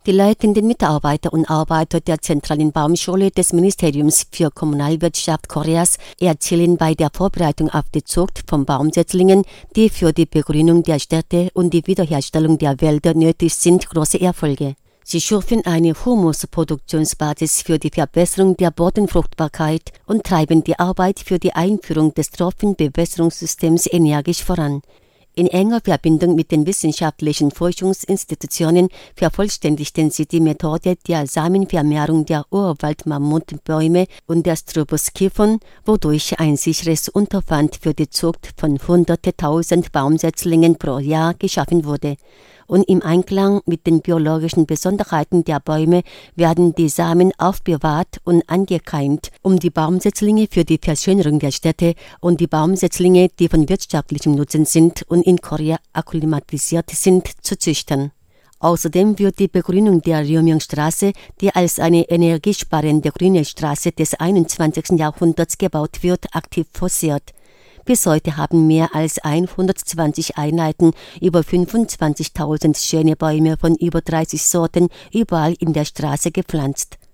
Die leitenden Mitarbeiter und Arbeiter der zentralen Baumschule des Ministeriums für Kommunalwirtschaft Koreas erzielen bei der Vorbereitung auf die Zucht von Baumsetzlingen, die für die Begrünung der Städte und die Wiederherstellung der Wälder nötig sind, große Erfolge. Sie schufen eine Humusproduktionsbasis für die Verbesserung der Bodenfruchtbarkeit und treiben die Arbeit für die Einführung des Tropfenbewässerungssystems energisch voran. In enger Verbindung mit den wissenschaftlichen Forschungsinstitutionen vervollständigten sie die Methode der Samenvermehrung der Urwaldmammutbäume und der Straubuskiefern, wodurch ein sicheres Unterpfand für die Zucht von hunderte tausend Baumsetzlingen pro Jahr geschaffen wurde. Und im Einklang mit den biologischen Besonderheiten der Bäume werden die Samen aufbewahrt und angekeimt, um die Baumsetzlinge für die Verschönerung der Städte und die Baumsetzlinge, die von wirtschaftlichem Nutzen sind und in Korea akklimatisiert sind, zu züchten. Außerdem wird die Begrünung der Ryomyeongstraße, die als eine energiesparende grüne Straße des 21. Jahrhunderts gebaut wird, aktiv forciert. Bis heute haben mehr als 120 Einheiten über 25.000 schöne Bäume von über 30 Sorten überall in der Straße gepflanzt.